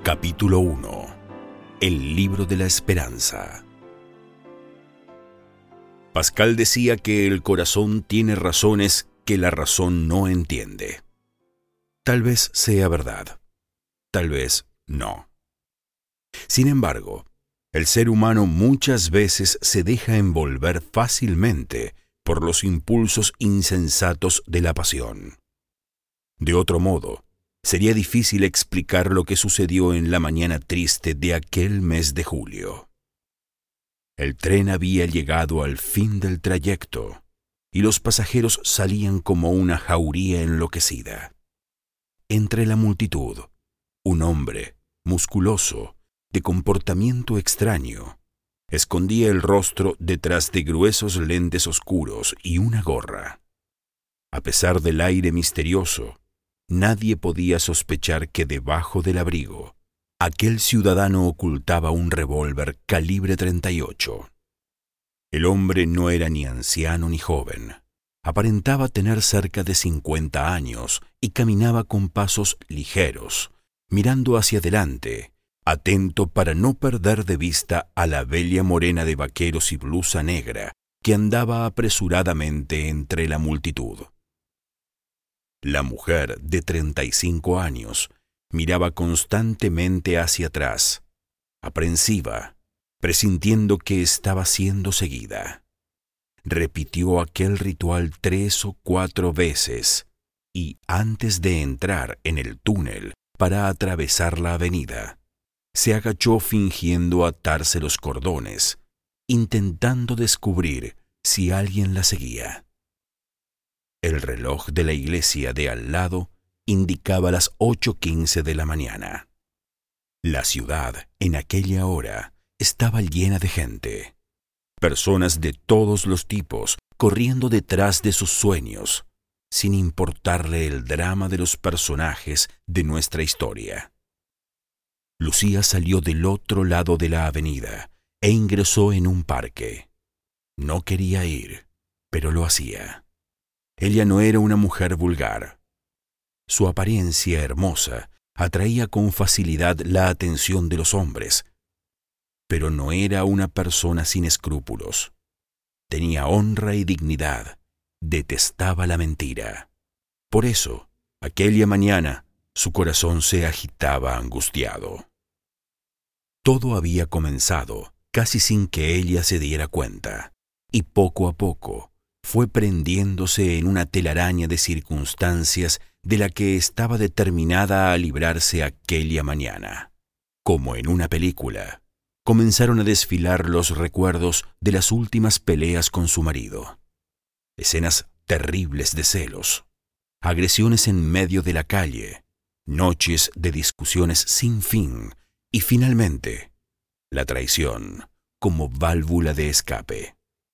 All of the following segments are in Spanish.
Capítulo 1. El libro de la esperanza. Pascal decía que el corazón tiene razones que la razón no entiende. Tal vez sea verdad, tal vez no. Sin embargo, el ser humano muchas veces se deja envolver fácilmente por los impulsos insensatos de la pasión. De otro modo, sería difícil explicar lo que sucedió en la mañana triste de aquel mes de julio. El tren había llegado al fin del trayecto y los pasajeros salían como una jauría enloquecida. Entre la multitud, un hombre, musculoso, de comportamiento extraño, escondía el rostro detrás de gruesos lentes oscuros y una gorra. A pesar del aire misterioso, nadie podía sospechar que debajo del abrigo, aquel ciudadano ocultaba un revólver calibre 38. El hombre no era ni anciano ni joven. Aparentaba tener cerca de 50 años y caminaba con pasos ligeros, mirando hacia adelante, atento para no perder de vista a la bella morena de vaqueros y blusa negra que andaba apresuradamente entre la multitud. La mujer de 35 años miraba constantemente hacia atrás, aprensiva, presintiendo que estaba siendo seguida. Repitió aquel ritual 3 o 4 veces y, antes de entrar en el túnel para atravesar la avenida, se agachó fingiendo atarse los cordones, intentando descubrir si alguien la seguía. El reloj de la iglesia de al lado indicaba las 8:15 de la mañana. La ciudad, en aquella hora, estaba llena de gente. Personas de todos los tipos corriendo detrás de sus sueños, sin importarle el drama de los personajes de nuestra historia. Lucía salió del otro lado de la avenida e ingresó en un parque. No quería ir, pero lo hacía. Ella no era una mujer vulgar. Su apariencia hermosa atraía con facilidad la atención de los hombres, pero no era una persona sin escrúpulos. Tenía honra y dignidad, detestaba la mentira. Por eso, aquella mañana, su corazón se agitaba angustiado. Todo había comenzado casi sin que ella se diera cuenta, y poco a poco fue prendiéndose en una telaraña de circunstancias de la que estaba determinada a librarse aquella mañana. Como en una película, comenzaron a desfilar los recuerdos de las últimas peleas con su marido. Escenas terribles de celos, agresiones en medio de la calle, noches de discusiones sin fin y finalmente la traición como válvula de escape.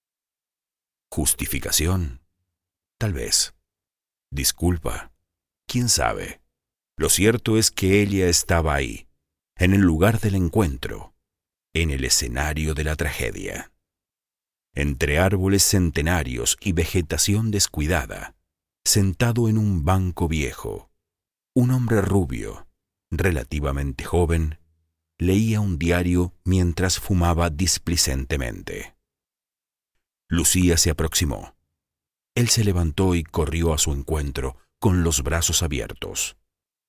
¿Justificación? Tal vez. Disculpa. ¿Quién sabe? Lo cierto es que ella estaba ahí, en el lugar del encuentro, en el escenario de la tragedia. Entre árboles centenarios y vegetación descuidada, sentado en un banco viejo, un hombre rubio, relativamente joven, leía un diario mientras fumaba displicentemente. Lucía se aproximó. Él se levantó y corrió a su encuentro con los brazos abiertos.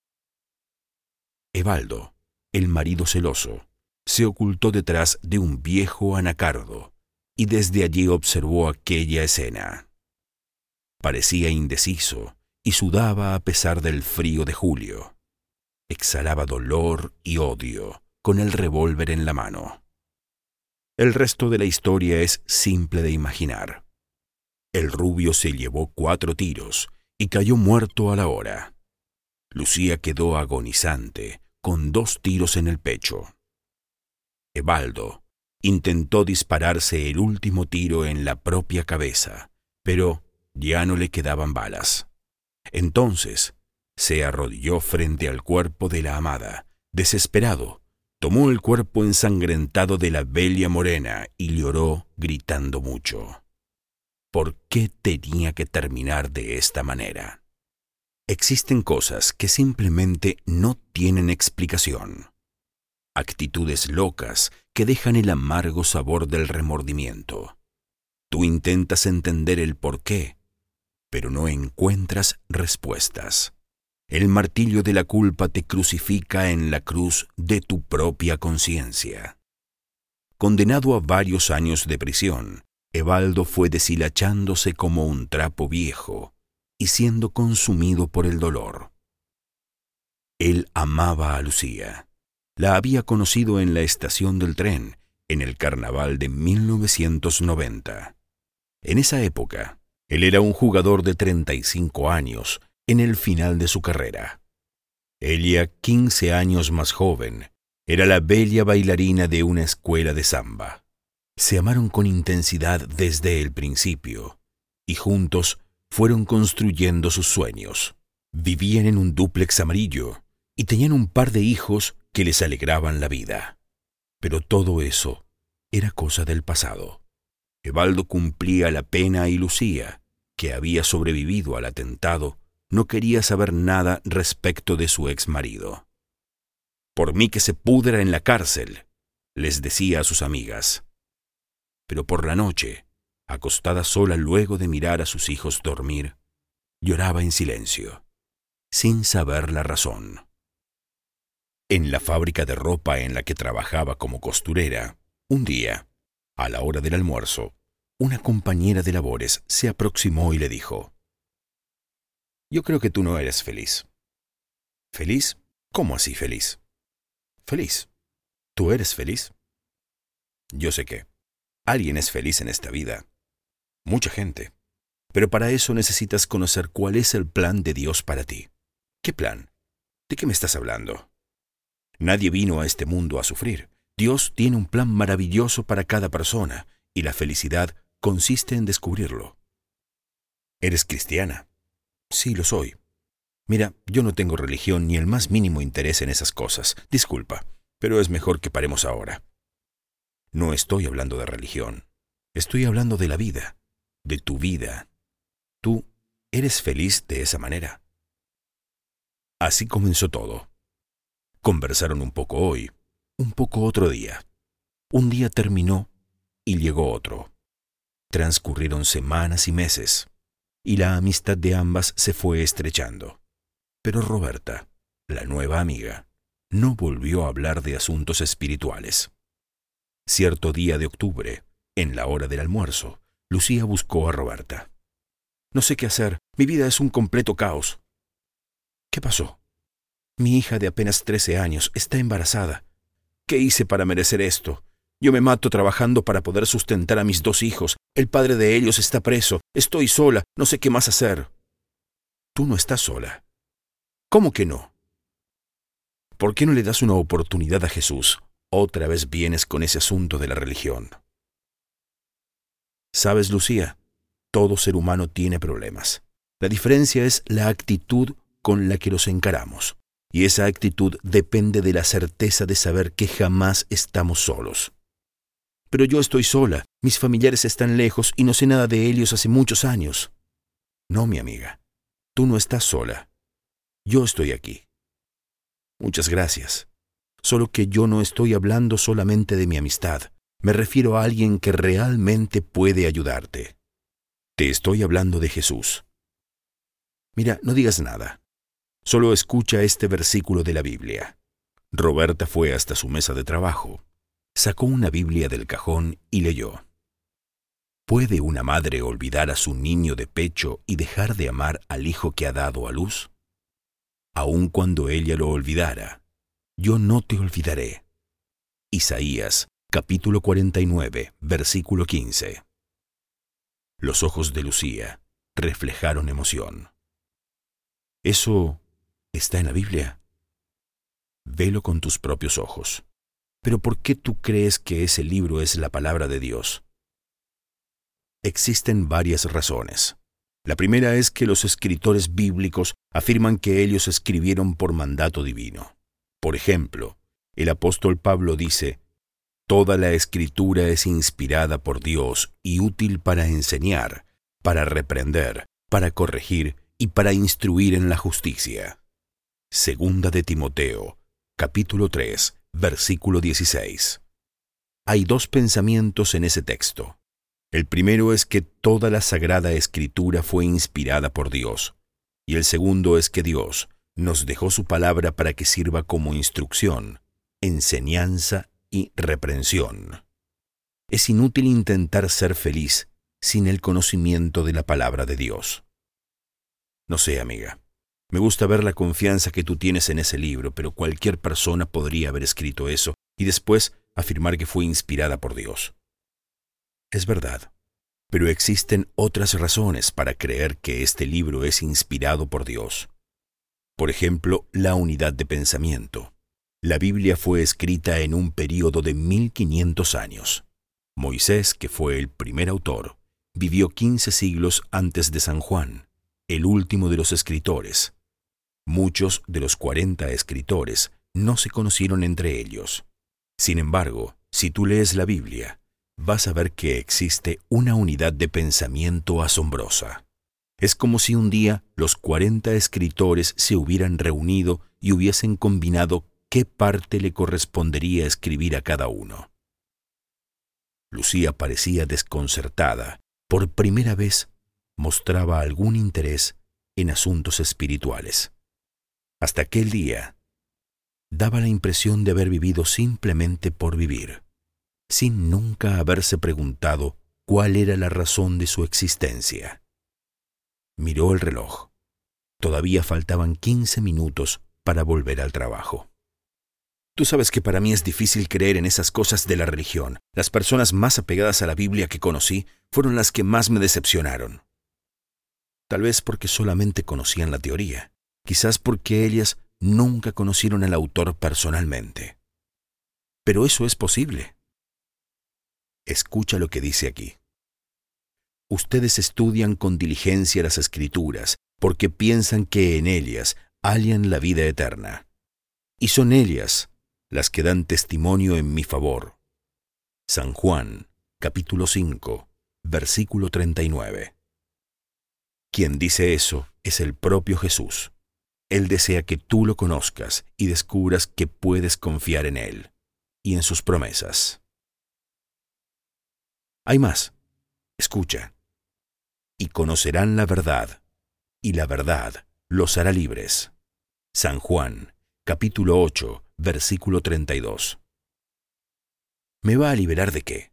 Evaldo, el marido celoso, se ocultó detrás de un viejo anacardo y desde allí observó aquella escena. Parecía indeciso y sudaba a pesar del frío de julio. Exhalaba dolor y odio con el revólver en la mano. El resto de la historia es simple de imaginar. El rubio se llevó 4 tiros y cayó muerto a la hora. Lucía quedó agonizante, con 2 tiros en el pecho. Evaldo intentó dispararse el último tiro en la propia cabeza, pero ya no le quedaban balas. Entonces se arrodilló frente al cuerpo de la amada, desesperado. Tomó el cuerpo ensangrentado de la bella morena y lloró gritando mucho. ¿Por qué tenía que terminar de esta manera? Existen cosas que simplemente no tienen explicación. actitudes locas que dejan el amargo sabor del remordimiento. Tú intentas entender el porqué, pero no encuentras respuestas. El martillo de la culpa te crucifica en la cruz de tu propia conciencia. Condenado a varios años de prisión, Evaldo fue deshilachándose como un trapo viejo y siendo consumido por el dolor. Él amaba a Lucía. La había conocido en la estación del tren, en el carnaval de 1990. En esa época, él era un jugador de 35 años, en el final de su carrera. Ella, 15 años más joven, era la bella bailarina de una escuela de samba. Se amaron con intensidad desde el principio, y juntos fueron construyendo sus sueños. Vivían en un dúplex amarillo, y tenían un par de hijos que les alegraban la vida. Pero todo eso era cosa del pasado. Evaldo cumplía la pena y Lucía, que había sobrevivido al atentado, no quería saber nada respecto de su ex marido. «Por mí que se pudra en la cárcel», les decía a sus amigas. Pero por la noche, acostada sola luego de mirar a sus hijos dormir, lloraba en silencio, sin saber la razón. En la fábrica de ropa en la que trabajaba como costurera, un día, a la hora del almuerzo, una compañera de labores se aproximó y le dijo: «Yo creo que tú no eres feliz». «¿Feliz? ¿Cómo así feliz?» «Feliz. ¿Tú eres feliz?» «Yo sé que alguien es feliz en esta vida. Mucha gente. Pero para eso necesitas conocer cuál es el plan de Dios para ti». «¿Qué plan? ¿De qué me estás hablando?» «Nadie vino a este mundo a sufrir. Dios tiene un plan maravilloso para cada persona, y la felicidad consiste en descubrirlo». «¿Eres cristiana?» «Sí, lo soy». «Mira, yo no tengo religión ni el más mínimo interés en esas cosas. Disculpa, pero es mejor que paremos ahora. No estoy hablando de religión. Estoy hablando de la vida, de tu vida. ¿Tú eres feliz de esa manera?» Así comenzó todo. Conversaron un poco hoy, un poco otro día. Un día terminó y llegó otro. Transcurrieron semanas y meses, y la amistad de ambas se fue estrechando. Pero Roberta, la nueva amiga, no volvió a hablar de asuntos espirituales. Cierto día de octubre, en la hora del almuerzo, Lucía buscó a Roberta. «No sé qué hacer. Mi vida es un completo caos». «¿Qué pasó?» «Mi hija de apenas 13 años está embarazada. ¿Qué hice para merecer esto? Yo me mato trabajando para poder sustentar a mis 2 hijos. El padre de ellos está preso. Estoy sola. No sé qué más hacer». «Tú no estás sola». «¿Cómo que no? ¿Por qué no le das una oportunidad a Jesús? Otra vez vienes con ese asunto de la religión». «¿Sabes, Lucía? Todo ser humano tiene problemas. La diferencia es la actitud con la que los encaramos. Y esa actitud depende de la certeza de saber que jamás estamos solos». «Pero yo estoy sola. Mis familiares están lejos y no sé nada de ellos hace muchos años». «No, mi amiga. Tú no estás sola. Yo estoy aquí». «Muchas gracias. Solo que yo no estoy hablando solamente de mi amistad. Me refiero a alguien que realmente puede ayudarte. Te estoy hablando de Jesús. Mira, no digas nada. Solo escucha este versículo de la Biblia». Roberta fue hasta su mesa de trabajo, sacó una Biblia del cajón y leyó: «¿Puede una madre olvidar a su niño de pecho y dejar de amar al hijo que ha dado a luz? Aun cuando ella lo olvidara, yo no te olvidaré». Isaías, capítulo 49, versículo 15. Los ojos de Lucía reflejaron emoción. «¿Eso está en la Biblia?» «Velo con tus propios ojos». «¿Pero por qué tú crees que ese libro es la palabra de Dios?» Existen varias razones. La primera es que los escritores bíblicos afirman que ellos escribieron por mandato divino. Por ejemplo, el apóstol Pablo dice: «Toda la escritura es inspirada por Dios y útil para enseñar, para reprender, para corregir y para instruir en la justicia». Segunda de Timoteo, capítulo 3, versículo 16. Hay dos pensamientos en ese texto. El primero es que toda la Sagrada Escritura fue inspirada por Dios, y el segundo es que Dios nos dejó su palabra para que sirva como instrucción, enseñanza y reprensión. Es inútil intentar ser feliz sin el conocimiento de la palabra de Dios. No sé, amiga. Me gusta ver la confianza que tú tienes en ese libro, pero cualquier persona podría haber escrito eso y después afirmar que fue inspirada por Dios. Es verdad, pero existen otras razones para creer que este libro es inspirado por Dios. Por ejemplo, la unidad de pensamiento. La Biblia fue escrita en un período de 1500 años. Moisés, que fue el primer autor, vivió 15 siglos antes de San Juan, el último de los escritores. Muchos de los 40 escritores no se conocieron entre ellos. Sin embargo, si tú lees la Biblia, vas a ver que existe una unidad de pensamiento asombrosa. Es como si un día los 40 escritores se hubieran reunido y hubiesen combinado qué parte le correspondería escribir a cada uno. Lucía parecía desconcertada. Por primera vez mostraba algún interés en asuntos espirituales. Hasta aquel día, daba la impresión de haber vivido simplemente por vivir, sin nunca haberse preguntado cuál era la razón de su existencia. Miró el reloj. Todavía faltaban 15 minutos para volver al trabajo. Tú sabes que para mí es difícil creer en esas cosas de la religión. Las personas más apegadas a la Biblia que conocí fueron las que más me decepcionaron. Tal vez porque solamente conocían la teoría. Quizás porque ellas nunca conocieron al autor personalmente. Pero eso es posible. Escucha lo que dice aquí. Ustedes estudian con diligencia las Escrituras porque piensan que en ellas hallan la vida eterna. Y son ellas las que dan testimonio en mi favor. San Juan, capítulo 5, versículo 39. Quien dice eso es el propio Jesús. Él desea que tú lo conozcas y descubras que puedes confiar en Él y en sus promesas. Hay más. Escucha. Y conocerán la verdad, y la verdad los hará libres. San Juan, capítulo 8, versículo 32. ¿Me va a liberar de qué?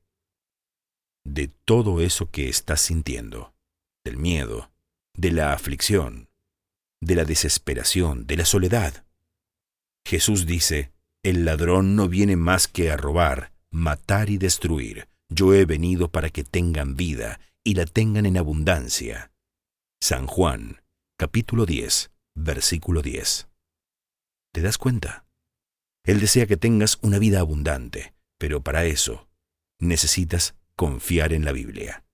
De todo eso que estás sintiendo, del miedo, de la aflicción, de la desesperación, de la soledad. Jesús dice, el ladrón no viene más que a robar, matar y destruir. Yo he venido para que tengan vida y la tengan en abundancia. San Juan, capítulo 10, versículo 10. ¿Te das cuenta? Él desea que tengas una vida abundante, pero para eso necesitas confiar en la Biblia.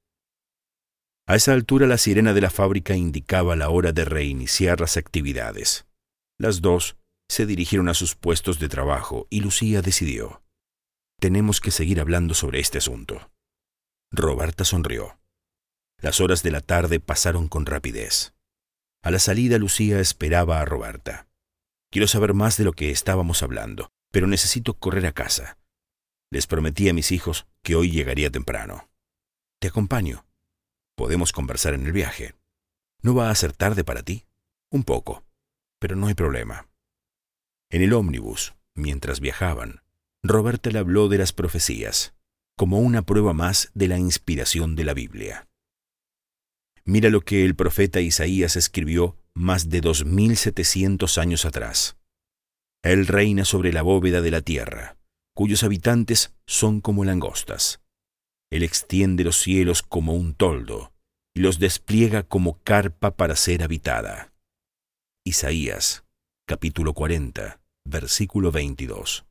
A esa altura la sirena de la fábrica indicaba la hora de reiniciar las actividades. Las dos se dirigieron a sus puestos de trabajo y Lucía decidió: tenemos que seguir hablando sobre este asunto. Roberta sonrió. Las horas de la tarde pasaron con rapidez. A la salida Lucía esperaba a Roberta. Quiero saber más de lo que estábamos hablando, pero necesito correr a casa. Les prometí a mis hijos que hoy llegaría temprano. Te acompaño. Podemos conversar en el viaje. ¿No va a ser tarde para ti? Un poco, pero no hay problema. En el ómnibus, mientras viajaban, Roberta le habló de las profecías, como una prueba más de la inspiración de la Biblia. Mira lo que el profeta Isaías escribió más de 2700 años atrás. Él reina sobre la bóveda de la tierra, cuyos habitantes son como langostas. Él extiende los cielos como un toldo y los despliega como carpa para ser habitada. Isaías, capítulo 40, versículo 22.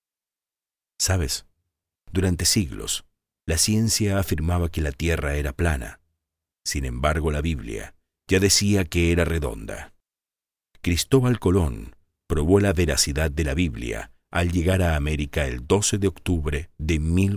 ¿Sabes? Durante siglos, la ciencia afirmaba que la Tierra era plana. Sin embargo, la Biblia ya decía que era redonda. Cristóbal Colón probó la veracidad de la Biblia al llegar a América el 12 de octubre de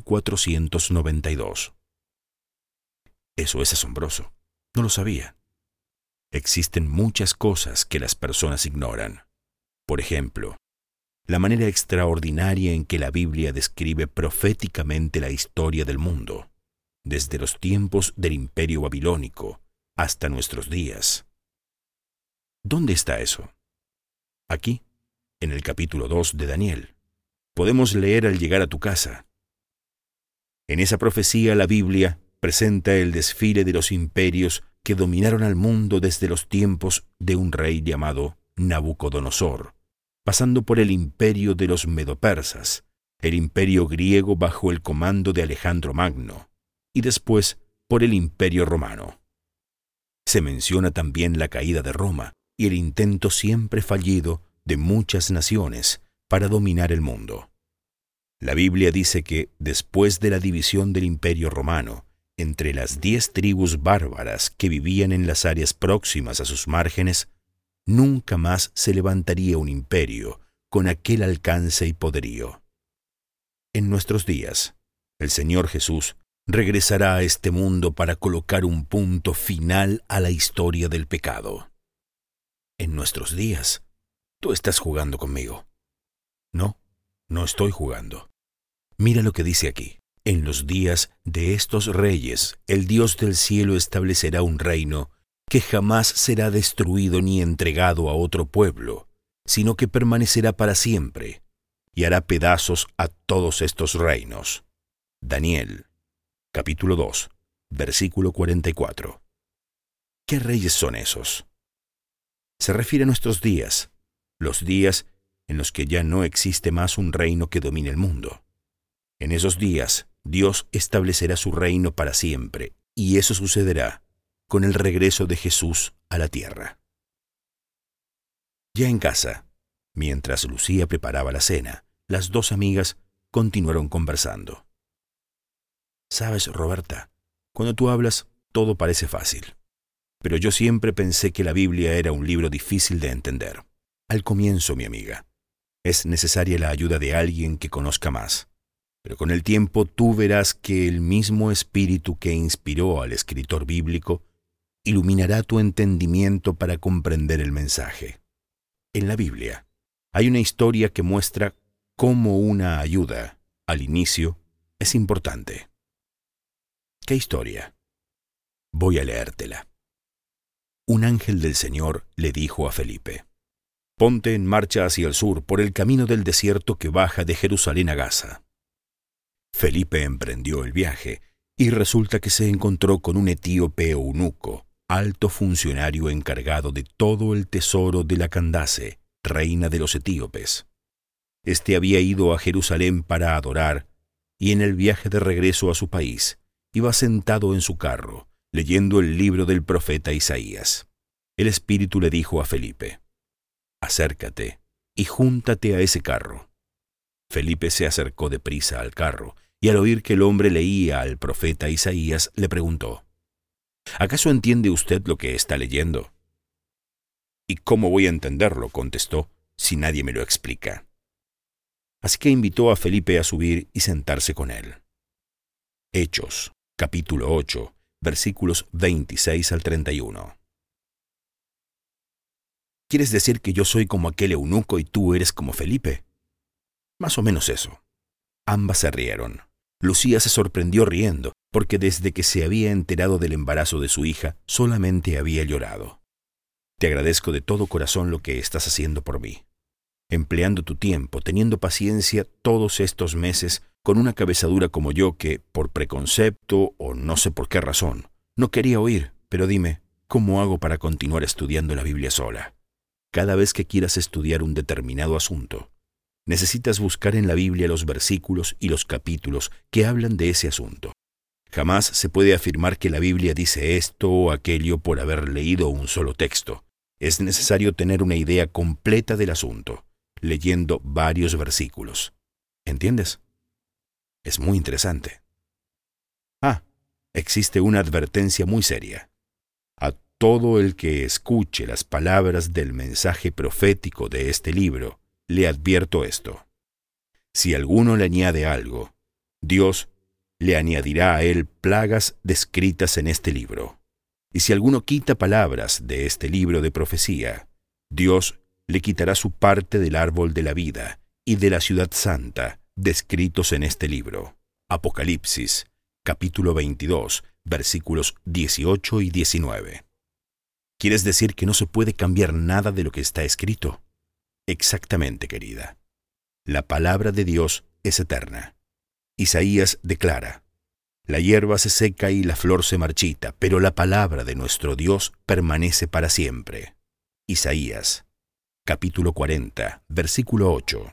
1492. Eso es asombroso. No lo sabía. Existen muchas cosas que las personas ignoran. Por ejemplo, la manera extraordinaria en que la Biblia describe proféticamente la historia del mundo, desde los tiempos del Imperio Babilónico hasta nuestros días. ¿Dónde está eso? Aquí, en el capítulo 2 de Daniel. Podemos leer al llegar a tu casa. En esa profecía la Biblia presenta el desfile de los imperios que dominaron al mundo desde los tiempos de un rey llamado Nabucodonosor, pasando por el imperio de los medopersas, el imperio griego bajo el comando de Alejandro Magno, y después por el imperio romano. Se menciona también la caída de Roma y el intento siempre fallido de muchas naciones para dominar el mundo. La Biblia dice que, después de la división del Imperio Romano, entre las 10 tribus bárbaras que vivían en las áreas próximas a sus márgenes, nunca más se levantaría un imperio con aquel alcance y poderío. En nuestros días, el Señor Jesús regresará a este mundo para colocar un punto final a la historia del pecado. En nuestros días, tú estás jugando conmigo. No, no estoy jugando. Mira lo que dice aquí. En los días de estos reyes, el Dios del cielo establecerá un reino que jamás será destruido ni entregado a otro pueblo, sino que permanecerá para siempre, y hará pedazos a todos estos reinos. Daniel, capítulo 2, versículo 44. ¿Qué reyes son esos? Se refiere a nuestros días, los días en los que ya no existe más un reino que domine el mundo. En esos días, Dios establecerá su reino para siempre, y eso sucederá con el regreso de Jesús a la tierra. Ya en casa, mientras Lucía preparaba la cena, las dos amigas continuaron conversando. Sabes, Roberta, cuando tú hablas, todo parece fácil. Pero yo siempre pensé que la Biblia era un libro difícil de entender. Al comienzo, mi amiga, es necesaria la ayuda de alguien que conozca más. Pero con el tiempo tú verás que el mismo espíritu que inspiró al escritor bíblico iluminará tu entendimiento para comprender el mensaje. En la Biblia hay una historia que muestra cómo una ayuda, al inicio, es importante. ¿Qué historia? Voy a leértela. Un ángel del Señor le dijo a Felipe: «Ponte en marcha hacia el sur por el camino del desierto que baja de Jerusalén a Gaza». Felipe emprendió el viaje y resulta que se encontró con un etíope eunuco, alto funcionario encargado de todo el tesoro de la Candace, reina de los etíopes. Este había ido a Jerusalén para adorar y en el viaje de regreso a su país iba sentado en su carro, leyendo el libro del profeta Isaías. El Espíritu le dijo a Felipe: «Acércate y júntate a ese carro». Felipe se acercó deprisa al carro y al oír que el hombre leía al profeta Isaías le preguntó: «¿Acaso entiende usted lo que está leyendo?». «¿Y cómo voy a entenderlo?», contestó, «si nadie me lo explica». Así que invitó a Felipe a subir y sentarse con él. Hechos, capítulo 8, versículos 26 al 31. ¿Quieres decir que yo soy como aquel eunuco y tú eres como Felipe? Más o menos eso. Ambas se rieron. Lucía se sorprendió riendo, porque desde que se había enterado del embarazo de su hija, solamente había llorado. Te agradezco de todo corazón lo que estás haciendo por mí. Empleando tu tiempo, teniendo paciencia todos estos meses con una cabezadura como yo que, por preconcepto o no sé por qué razón, no quería oír, pero dime, ¿cómo hago para continuar estudiando la Biblia sola? Cada vez que quieras estudiar un determinado asunto, necesitas buscar en la Biblia los versículos y los capítulos que hablan de ese asunto. Jamás se puede afirmar que la Biblia dice esto o aquello por haber leído un solo texto. Es necesario tener una idea completa del asunto, leyendo varios versículos. ¿Entiendes? Es muy interesante. Existe una advertencia muy seria. A todo el que escuche las palabras del mensaje profético de este libro, le advierto esto: si alguno le añade algo, Dios le añadirá a él plagas descritas en este libro. Y si alguno quita palabras de este libro de profecía, Dios le quitará su parte del árbol de la vida y de la ciudad santa, descritos en este libro. Apocalipsis, capítulo 22, versículos 18 y 19. ¿Quieres decir que no se puede cambiar nada de lo que está escrito? Exactamente, querida. La palabra de Dios es eterna. Isaías declara: la hierba se seca y la flor se marchita, pero la palabra de nuestro Dios permanece para siempre. Isaías, capítulo 40, versículo 8.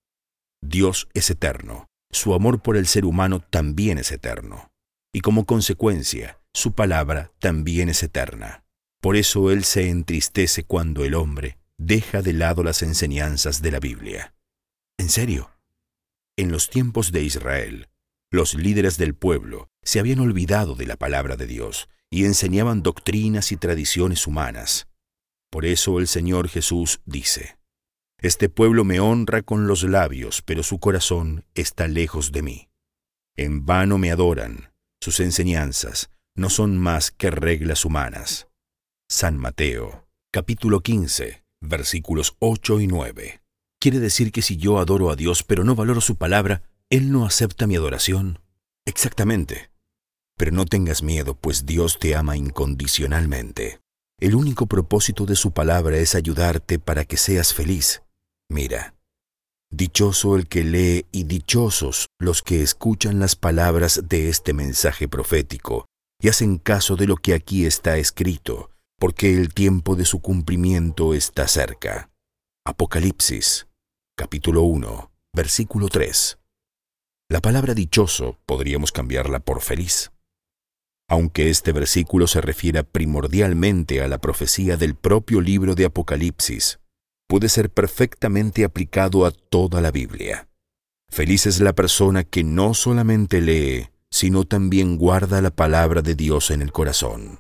Dios es eterno. Su amor por el ser humano también es eterno. Y como consecuencia, su palabra también es eterna. Por eso Él se entristece cuando el hombre deja de lado las enseñanzas de la Biblia. ¿En serio? En los tiempos de Israel, los líderes del pueblo se habían olvidado de la palabra de Dios y enseñaban doctrinas y tradiciones humanas. Por eso el Señor Jesús dice: este pueblo me honra con los labios, pero su corazón está lejos de mí. En vano me adoran, sus enseñanzas no son más que reglas humanas. San Mateo, capítulo 15, versículos 8 y 9. ¿Quiere decir que si yo adoro a Dios pero no valoro su palabra, Él no acepta mi adoración? Exactamente. Pero no tengas miedo, pues Dios te ama incondicionalmente. El único propósito de su palabra es ayudarte para que seas feliz. Mira, dichoso el que lee y dichosos los que escuchan las palabras de este mensaje profético y hacen caso de lo que aquí está escrito, porque el tiempo de su cumplimiento está cerca. Apocalipsis, capítulo 1, versículo 3. La palabra dichoso podríamos cambiarla por feliz. Aunque este versículo se refiera primordialmente a la profecía del propio libro de Apocalipsis, puede ser perfectamente aplicado a toda la Biblia. Feliz es la persona que no solamente lee, sino también guarda la palabra de Dios en el corazón.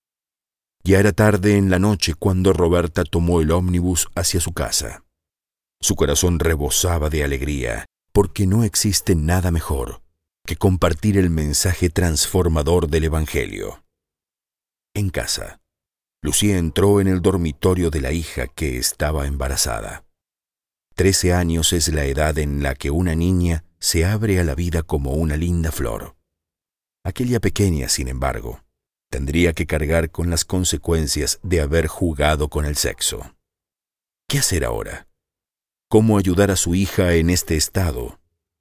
Ya era tarde en la noche cuando Roberta tomó el ómnibus hacia su casa. Su corazón rebosaba de alegría, porque no existe nada mejor que compartir el mensaje transformador del Evangelio. En casa, Lucía entró en el dormitorio de la hija que estaba embarazada. 13 años es la edad en la que una niña se abre a la vida como una linda flor. Aquella pequeña, sin embargo, tendría que cargar con las consecuencias de haber jugado con el sexo. ¿Qué hacer ahora? ¿Cómo ayudar a su hija en este estado?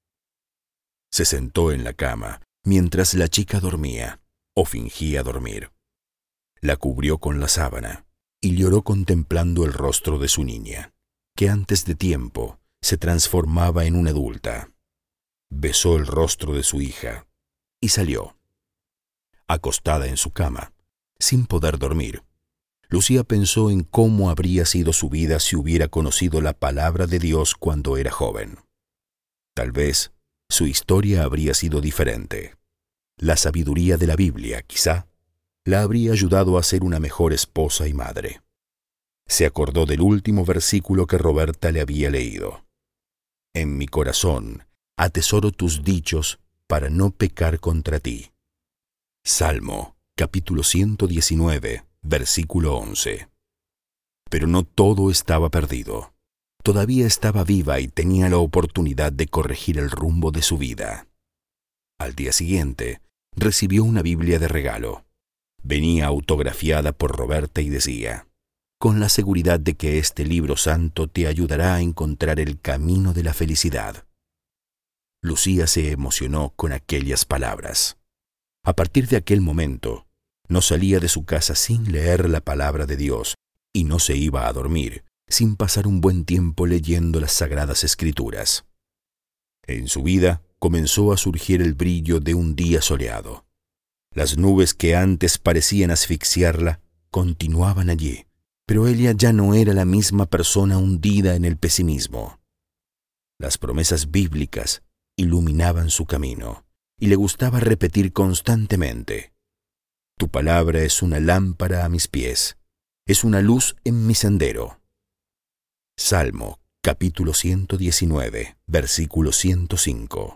Se sentó en la cama mientras la chica dormía, o fingía dormir. La cubrió con la sábana y lloró contemplando el rostro de su niña, que antes de tiempo se transformaba en una adulta. Besó el rostro de su hija y salió. Acostada en su cama, sin poder dormir, Lucía pensó en cómo habría sido su vida si hubiera conocido la palabra de Dios cuando era joven. Tal vez su historia habría sido diferente. La sabiduría de la Biblia, quizá, la habría ayudado a ser una mejor esposa y madre. Se acordó del último versículo que Roberta le había leído. En mi corazón atesoro tus dichos para no pecar contra ti. Salmo, capítulo 119, versículo 11. Pero no todo estaba perdido. Todavía estaba viva y tenía la oportunidad de corregir el rumbo de su vida. Al día siguiente, recibió una Biblia de regalo. Venía autografiada por Roberta y decía: con la seguridad de que este libro santo te ayudará a encontrar el camino de la felicidad. Lucía se emocionó con aquellas palabras. A partir de aquel momento, no salía de su casa sin leer la palabra de Dios y no se iba a dormir sin pasar un buen tiempo leyendo las Sagradas Escrituras. En su vida comenzó a surgir el brillo de un día soleado. Las nubes que antes parecían asfixiarla continuaban allí, pero ella ya no era la misma persona hundida en el pesimismo. Las promesas bíblicas iluminaban su camino y le gustaba repetir constantemente: tu palabra es una lámpara a mis pies, es una luz en mi sendero. Salmo, capítulo 119, versículo 105.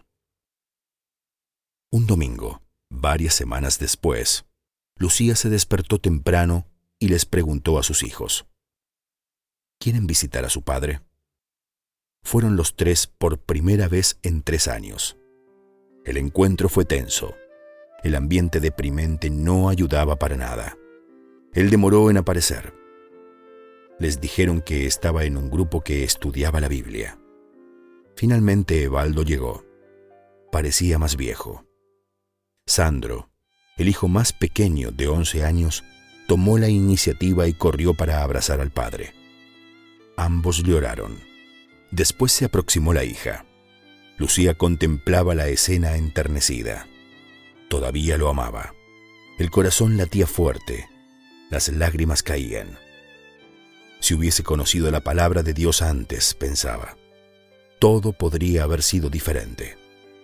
Un domingo, varias semanas después, Lucía se despertó temprano y les preguntó a sus hijos: ¿quieren visitar a su padre? Fueron los tres por primera vez en 3 años. El encuentro fue tenso. El ambiente deprimente no ayudaba para nada. Él demoró en aparecer. Les dijeron que estaba en un grupo que estudiaba la Biblia. Finalmente Evaldo llegó. Parecía más viejo. Sandro, el hijo más pequeño de 11 años, tomó la iniciativa y corrió para abrazar al padre. Ambos lloraron. Después se aproximó la hija. Lucía contemplaba la escena enternecida. Todavía lo amaba. El corazón latía fuerte. Las lágrimas caían. Si hubiese conocido la palabra de Dios antes, pensaba, todo podría haber sido diferente.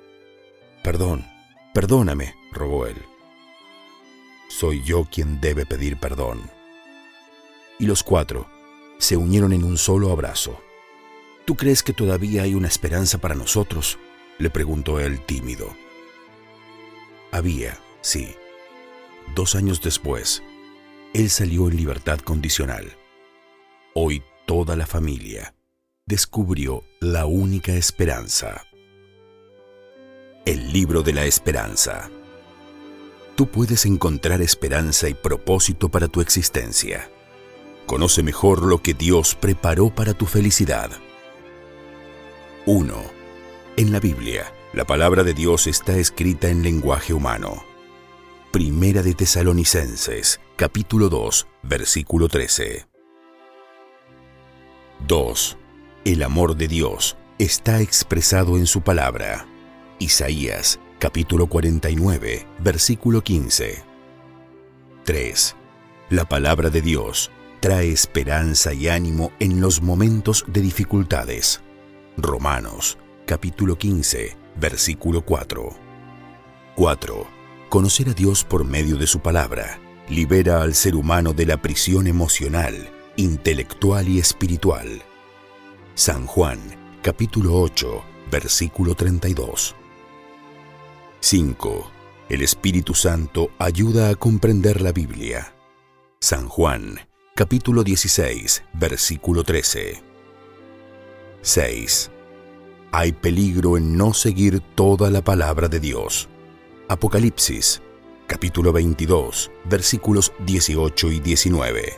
Perdóname, rogó él. Soy yo quien debe pedir perdón. Y los 4 se unieron en un solo abrazo. ¿Tú crees que todavía hay una esperanza para nosotros?, le preguntó él tímido. Había, sí. 2 años después, él salió en libertad condicional. Hoy toda la familia descubrió la única esperanza. El libro de la esperanza. Tú puedes encontrar esperanza y propósito para tu existencia. Conoce mejor lo que Dios preparó para tu felicidad. 1. En la Biblia, la palabra de Dios está escrita en lenguaje humano. Primera de Tesalonicenses, capítulo 2, versículo 13. 2. El amor de Dios está expresado en su palabra. Isaías, capítulo 49, versículo 15. 3. La palabra de Dios trae esperanza y ánimo en los momentos de dificultades. Romanos, capítulo 15, versículo 4. 4. Conocer a Dios por medio de su palabra libera al ser humano de la prisión emocional, intelectual y espiritual. San Juan, capítulo 8, versículo 32. 5. El Espíritu Santo ayuda a comprender la Biblia. San Juan, capítulo 16, versículo 13. 6. Hay peligro en no seguir toda la palabra de Dios. Apocalipsis, capítulo 22, versículos 18 y 19.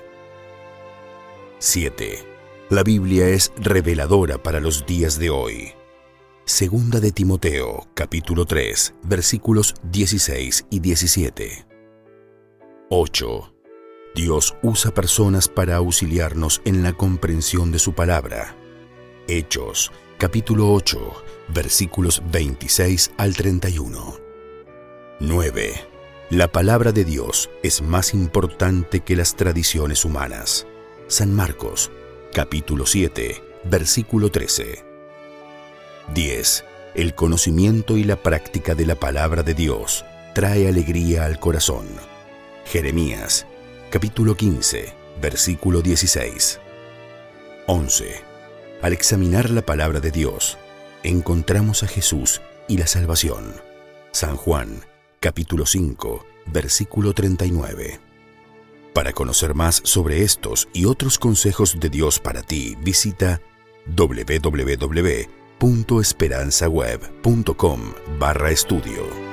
7. La Biblia es reveladora para los días de hoy. Segunda de Timoteo, capítulo 3, versículos 16 y 17. 8. Dios usa personas para auxiliarnos en la comprensión de su palabra. Hechos, capítulo 8, versículos 26 al 31. 9. La palabra de Dios es más importante que las tradiciones humanas. San Marcos, capítulo 7, versículo 13. 10. El conocimiento y la práctica de la palabra de Dios trae alegría al corazón. Jeremías, capítulo 15, versículo 16. 11. Al examinar la palabra de Dios, encontramos a Jesús y la salvación. San Juan, capítulo 5, versículo 39. Para conocer más sobre estos y otros consejos de Dios para ti, visita www.esperanzaweb.com/estudio.